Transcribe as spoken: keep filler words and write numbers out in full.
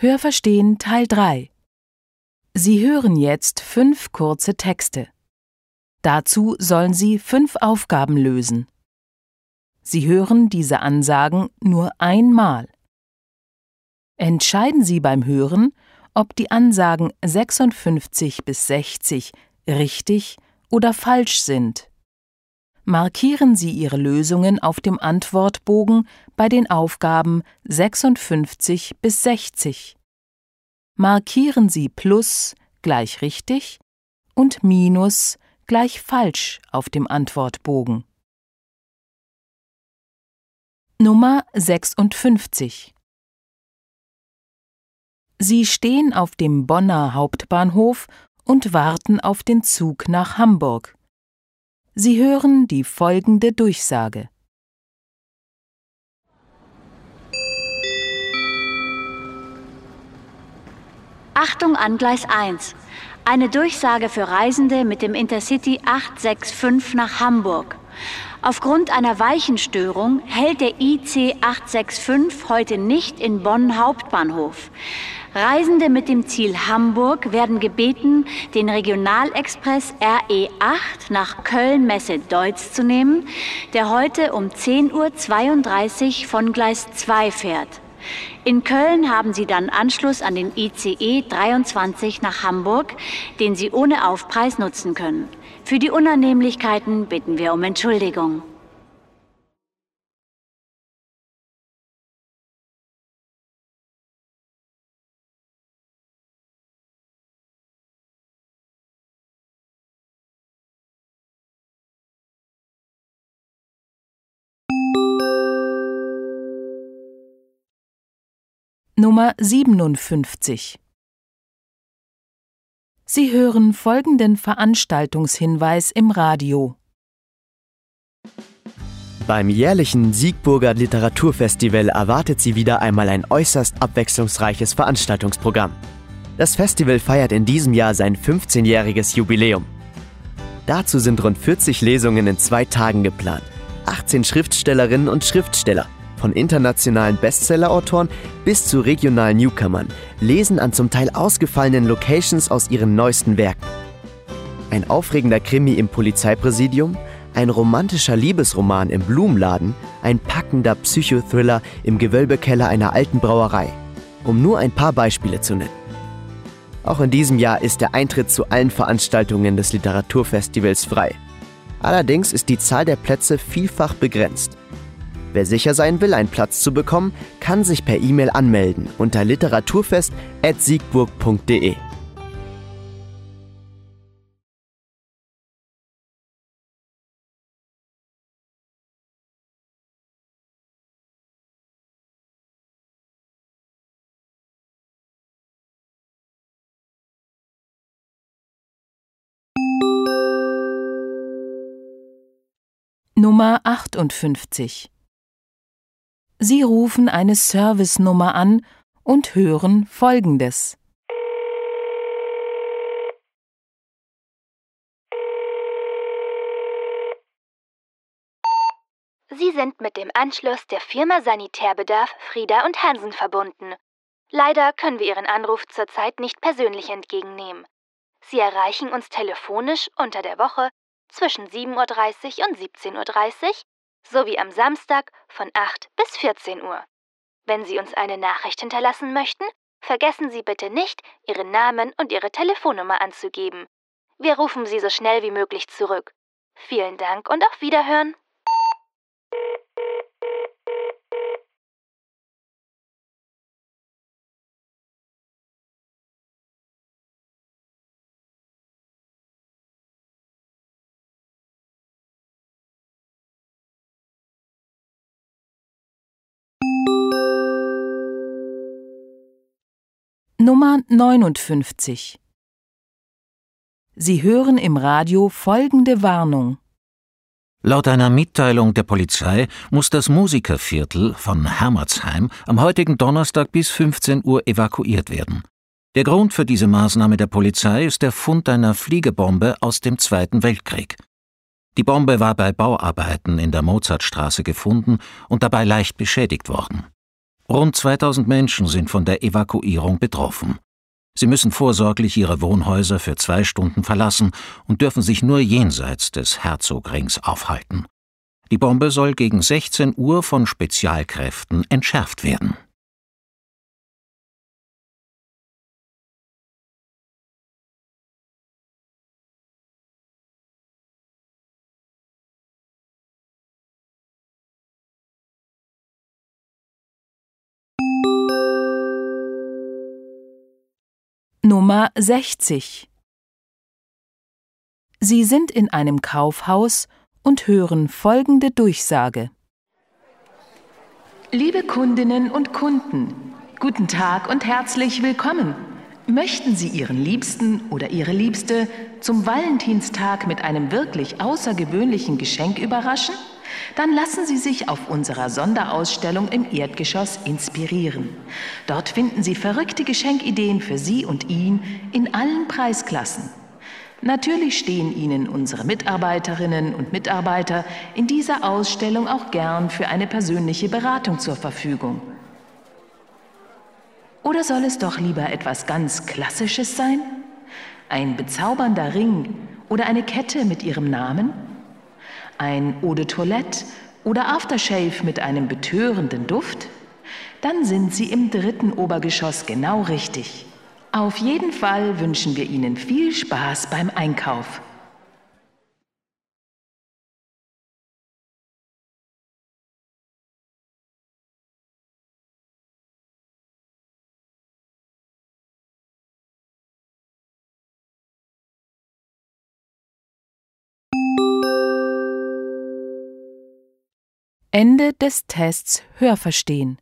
Hörverstehen Teil drei. Sie hören jetzt fünf kurze Texte. Dazu sollen Sie fünf Aufgaben lösen. Sie hören diese Ansagen nur einmal. Entscheiden Sie beim Hören, ob die Ansagen sechsundfünfzig bis sechzig richtig oder falsch sind. Markieren Sie Ihre Lösungen auf dem Antwortbogen bei den Aufgaben sechsundfünfzig bis sechzig. Markieren Sie Plus gleich richtig und Minus gleich falsch auf dem Antwortbogen. Nummer sechsundfünfzig. Sie stehen auf dem Bonner Hauptbahnhof und warten auf den Zug nach Hamburg. Sie hören die folgende Durchsage. Achtung an Gleis eins. Eine Durchsage für Reisende mit dem Intercity acht sechs fünf nach Hamburg. Aufgrund einer Weichenstörung hält der I C acht sechs fünf heute nicht in Bonn Hauptbahnhof. Reisende mit dem Ziel Hamburg werden gebeten, den Regionalexpress R E acht nach Köln-Messe-Deutz zu nehmen, der heute um zehn Uhr zweiunddreißig von Gleis zwei fährt. In Köln haben Sie dann Anschluss an den I C E dreiundzwanzig nach Hamburg, den Sie ohne Aufpreis nutzen können. Für die Unannehmlichkeiten bitten wir um Entschuldigung. Nummer siebenundfünfzig. Sie hören folgenden Veranstaltungshinweis im Radio. Beim jährlichen Siegburger Literaturfestival erwartet Sie wieder einmal ein äußerst abwechslungsreiches Veranstaltungsprogramm. Das Festival feiert in diesem Jahr sein fünfzehnjähriges Jubiläum. Dazu sind rund vierzig Lesungen in zwei Tagen geplant, achtzehn Schriftstellerinnen und Schriftsteller, von internationalen Bestsellerautoren bis zu regionalen Newcomern, lesen an zum Teil ausgefallenen Locations aus ihren neuesten Werken. Ein aufregender Krimi im Polizeipräsidium, ein romantischer Liebesroman im Blumenladen, ein packender Psychothriller im Gewölbekeller einer alten Brauerei, um nur ein paar Beispiele zu nennen. Auch in diesem Jahr ist der Eintritt zu allen Veranstaltungen des Literaturfestivals frei. Allerdings ist die Zahl der Plätze vielfach begrenzt. Wer sicher sein will, einen Platz zu bekommen, kann sich per E-Mail anmelden unter literaturfest at siegburg punkt de. Nummer achtundfünfzig. Sie rufen eine Servicenummer an und hören Folgendes. Sie sind mit dem Anschluss der Firma Sanitärbedarf Frieda und Hansen verbunden. Leider können wir Ihren Anruf zurzeit nicht persönlich entgegennehmen. Sie erreichen uns telefonisch unter der Woche zwischen sieben Uhr dreißig und siebzehn Uhr dreißig sowie am Samstag von acht bis vierzehn Uhr. Wenn Sie uns eine Nachricht hinterlassen möchten, vergessen Sie bitte nicht, Ihren Namen und Ihre Telefonnummer anzugeben. Wir rufen Sie so schnell wie möglich zurück. Vielen Dank und auf Wiederhören. Nummer neunundfünfzig. Sie hören im Radio folgende Warnung. Laut einer Mitteilung der Polizei muss das Musikerviertel von Hermertsheim am heutigen Donnerstag bis fünfzehn Uhr evakuiert werden. Der Grund für diese Maßnahme der Polizei ist der Fund einer Fliegebombe aus dem Zweiten Weltkrieg. Die Bombe war bei Bauarbeiten in der Mozartstraße gefunden und dabei leicht beschädigt worden. Rund zweitausend Menschen sind von der Evakuierung betroffen. Sie müssen vorsorglich ihre Wohnhäuser für zwei Stunden verlassen und dürfen sich nur jenseits des Herzogrings aufhalten. Die Bombe soll gegen sechzehn Uhr von Spezialkräften entschärft werden. Nummer sechzig. Sie sind in einem Kaufhaus und hören folgende Durchsage. Liebe Kundinnen und Kunden, guten Tag und herzlich willkommen. Möchten Sie Ihren Liebsten oder Ihre Liebste zum Valentinstag mit einem wirklich außergewöhnlichen Geschenk überraschen? Dann lassen Sie sich auf unserer Sonderausstellung im Erdgeschoss inspirieren. Dort finden Sie verrückte Geschenkideen für Sie und ihn in allen Preisklassen. Natürlich stehen Ihnen unsere Mitarbeiterinnen und Mitarbeiter in dieser Ausstellung auch gern für eine persönliche Beratung zur Verfügung. Oder soll es doch lieber etwas ganz Klassisches sein? Ein bezaubernder Ring oder eine Kette mit Ihrem Namen? Ein Eau de Toilette oder Aftershave mit einem betörenden Duft? Dann sind Sie im dritten Obergeschoss genau richtig. Auf jeden Fall wünschen wir Ihnen viel Spaß beim Einkauf. Ende des Tests Hörverstehen.